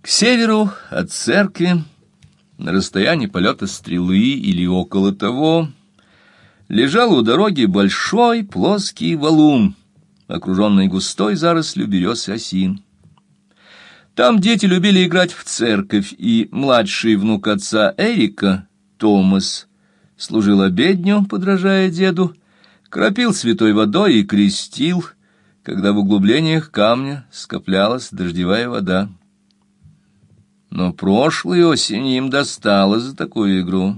К северу от церкви, на расстоянии полета стрелы или около того, лежал у дороги большой плоский валун, окруженный густой зарослью берез и осин. Там дети любили играть в церковь, и младший внук отца Эрика, Томас, служил обедню, подражая деду, кропил святой водой и крестил, когда в углублениях камня скоплялась дождевая вода. Но прошлой осенью им досталось за такую игру.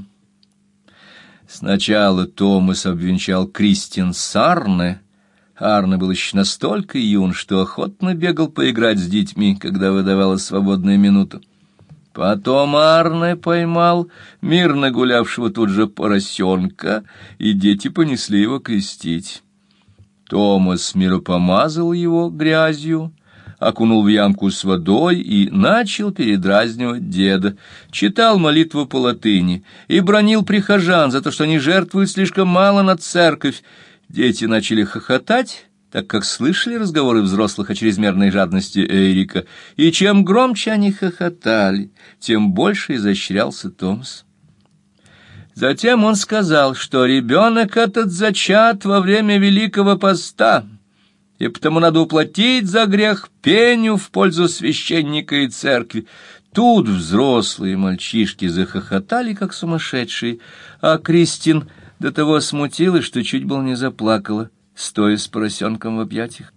Сначала Томас обвенчал Кристин с Арне. Арне был еще настолько юн, что охотно бегал поиграть с детьми, когда выдавалась свободная минута. Потом Арне поймал мирно гулявшего тут же поросенка, и дети понесли его крестить. Томас миропомазал его грязью, окунул в ямку с водой и начал передразнивать деда, читал молитву по латыни и бранил прихожан за то, что они жертвуют слишком мало на церковь. Дети начали хохотать, так как слышали разговоры взрослых о чрезмерной жадности Эрика, и чем громче они хохотали, тем больше изощрялся Томас. Затем он сказал, что ребенок этот зачат во время Великого Поста, и потому надо уплатить за грех пеню в пользу священника и церкви. Тут взрослые мальчишки захохотали, как сумасшедшие, а Кристин до того смутилась, что чуть было не заплакала, стоя с поросенком в объятиях.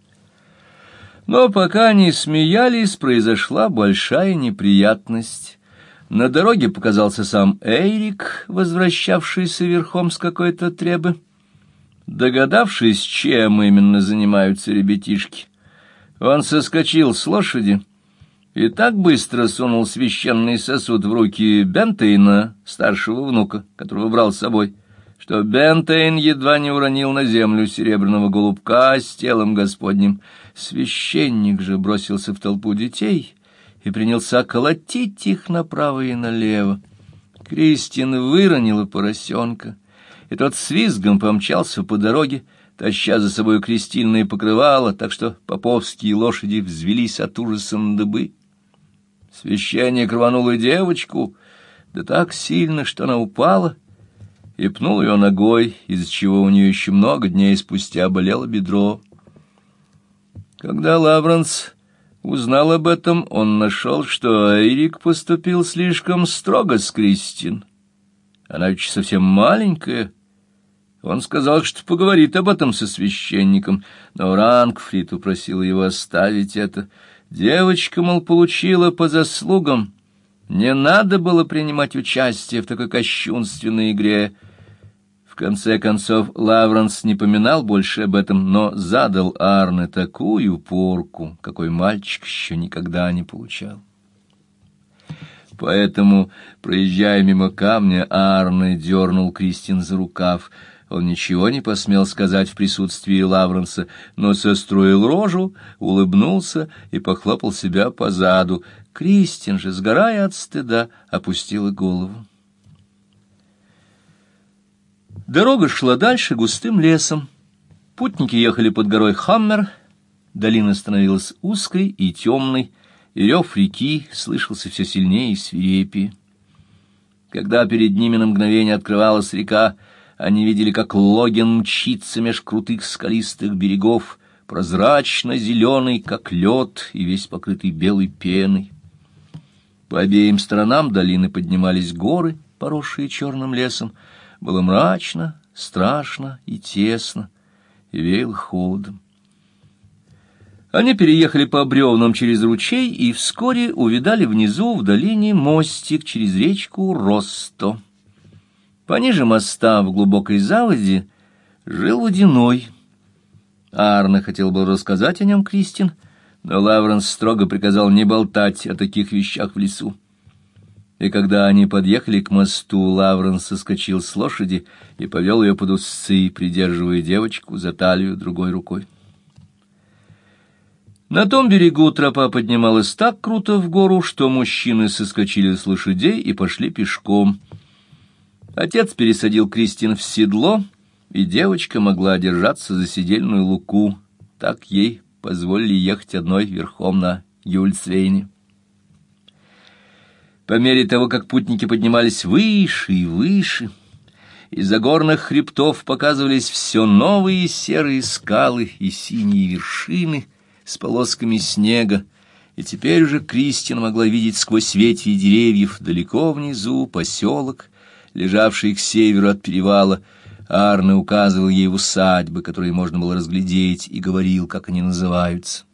Но пока они смеялись, произошла большая неприятность. На дороге показался сам Эрик, возвращавшийся верхом с какой-то требы. Догадавшись, чем именно занимаются ребятишки, он соскочил с лошади и так быстро сунул священный сосуд в руки Бентейна, старшего внука, которого брал с собой, что Бентейн едва не уронил на землю серебряного голубка с телом Господним. Священник же бросился в толпу детей и принялся колотить их направо и налево. Кристин выронила поросенка, и тот с визгом помчался по дороге, таща за собой крестильное покрывало, так что поповские лошади взвелись от ужаса на дыбы. Священник рванул и девочку, да так сильно, что она упала, и пнул ее ногой, из-за чего у нее еще много дней спустя болело бедро. Когда Лавренс узнал об этом, он нашел, что Эрик поступил слишком строго с Кристин. Она ведь совсем маленькая. Он сказал, что поговорит об этом со священником, но Рангфрид упросил его оставить это. Девочка, мол, получила по заслугам. Не надо было принимать участие в такой кощунственной игре. В конце концов, Лавренс не поминал больше об этом, но задал Арне такую порку, какой мальчик еще никогда не получал. Поэтому, проезжая мимо камня, Арне дернул Кристин за рукав. Он ничего не посмел сказать в присутствии Лавренса, но состроил рожу, улыбнулся и похлопал себя по заду. Кристин же, сгорая от стыда, опустила голову. Дорога шла дальше густым лесом. Путники ехали под горой Хаммер. Долина становилась узкой и темной, и рев реки слышался все сильнее и свирепее. Когда перед ними на мгновение открывалась река, они видели, как Логен мчится меж крутых скалистых берегов, прозрачно-зеленый, как лед, и весь покрытый белой пеной. По обеим сторонам долины поднимались горы, поросшие черным лесом. Было мрачно, страшно и тесно, и веяло холодом. Они переехали по бревнам через ручей и вскоре увидали внизу в долине мостик через речку Росто. Пониже моста в глубокой заводе жил водяной. Арне хотел бы рассказать о нем Кристин, но Лавренс строго приказал не болтать о таких вещах в лесу. И когда они подъехали к мосту, Лавренс соскочил с лошади и повел ее под усы, придерживая девочку за талию другой рукой. На том берегу тропа поднималась так круто в гору, что мужчины соскочили с лошадей и пошли пешком. Отец пересадил Кристин в седло, и девочка могла держаться за седельную луку. Так ей позволили ехать одной верхом на Юльцвейне. По мере того, как путники поднимались выше и выше, из-за горных хребтов показывались все новые серые скалы и синие вершины с полосками снега, и теперь уже Кристин могла видеть сквозь ветви деревьев далеко внизу поселок, лежавший к северу от перевала. Арне указывал ей усадьбы, которые можно было разглядеть, и говорил, как они называются.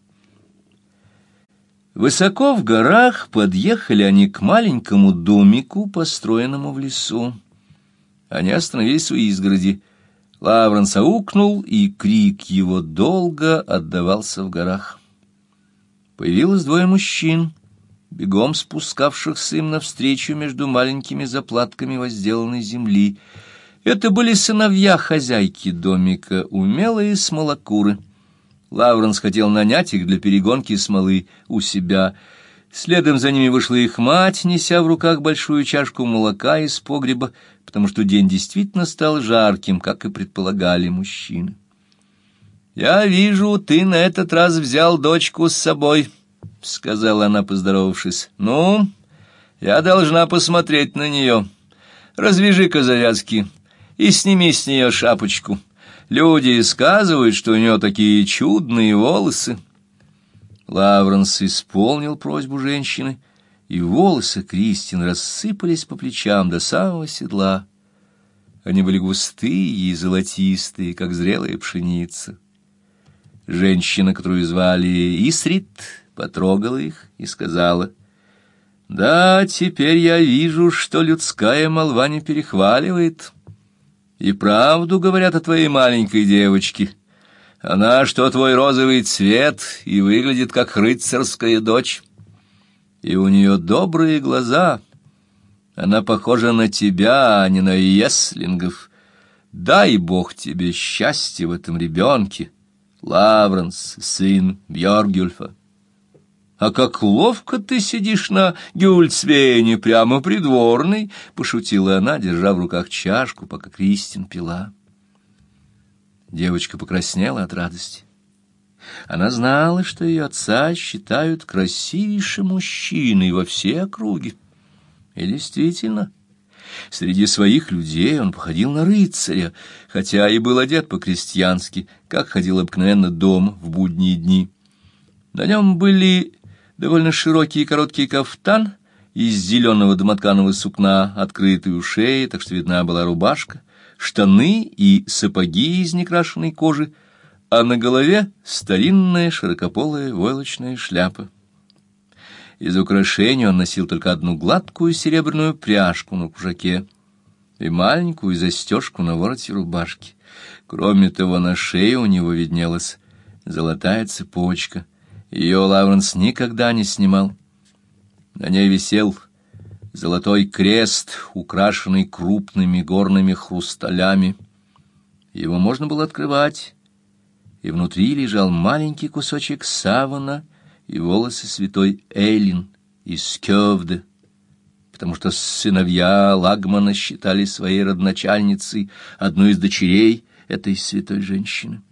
Высоко в горах подъехали они к маленькому домику, построенному в лесу. Они остановились у изгороди. Лавренс аукнул, и крик его долго отдавался в горах. Появилось двое мужчин, бегом спускавшихся им навстречу между маленькими заплатками возделанной земли. Это были сыновья хозяйки домика, умелые смолокуры. Лавренс хотел нанять их для перегонки смолы у себя. Следом за ними вышла их мать, неся в руках большую чашку молока из погреба, потому что день действительно стал жарким, как и предполагали мужчины. «Я вижу, ты на этот раз взял дочку с собой», — сказала она, поздоровавшись. «Ну, я должна посмотреть на нее. Развяжи-ка завязки и сними с нее шапочку. Люди сказывают, что у нее такие чудные волосы». Лавренс исполнил просьбу женщины, и волосы Кристин рассыпались по плечам до самого седла. Они были густые и золотистые, как зрелая пшеница. Женщина, которую звали Исрит, потрогала их и сказала: «Да, теперь я вижу, что людская молва не перехваливает. И правду говорят о твоей маленькой девочке. Она, что твой розовый цвет, и выглядит как рыцарская дочь. И у нее добрые глаза. Она похожа на тебя, а не на еслингов. Дай Бог тебе счастья в этом ребенке, Лавренс, сын Бьоргюльфа. А как ловко ты сидишь на гюльцвейне, прямо придворный, — пошутила она, держа в руках чашку, пока Кристин пила. Девочка покраснела от радости. Она знала, что ее отца считают красивейшим мужчиной во всей округе. И действительно, среди своих людей он походил на рыцаря, хотя и был одет по-крестьянски, как ходил обыкновенно дома в будние дни. На нем были довольно широкий и короткий кафтан из зеленого домотканого сукна, открытый у шеи, так что видна была рубашка, штаны и сапоги из некрашенной кожи, а на голове старинная широкополая войлочная шляпа. Из украшений он носил только одну гладкую серебряную пряжку на кушаке и маленькую застежку на вороте рубашки. Кроме того, на шее у него виднелась золотая цепочка. Ее Лавренс никогда не снимал. На ней висел золотой крест, украшенный крупными горными хрусталями. Его можно было открывать, и внутри лежал маленький кусочек савана и волосы святой Эллин из Кёвде, потому что сыновья Лагмана считали своей родоначальницей одну из дочерей этой святой женщины.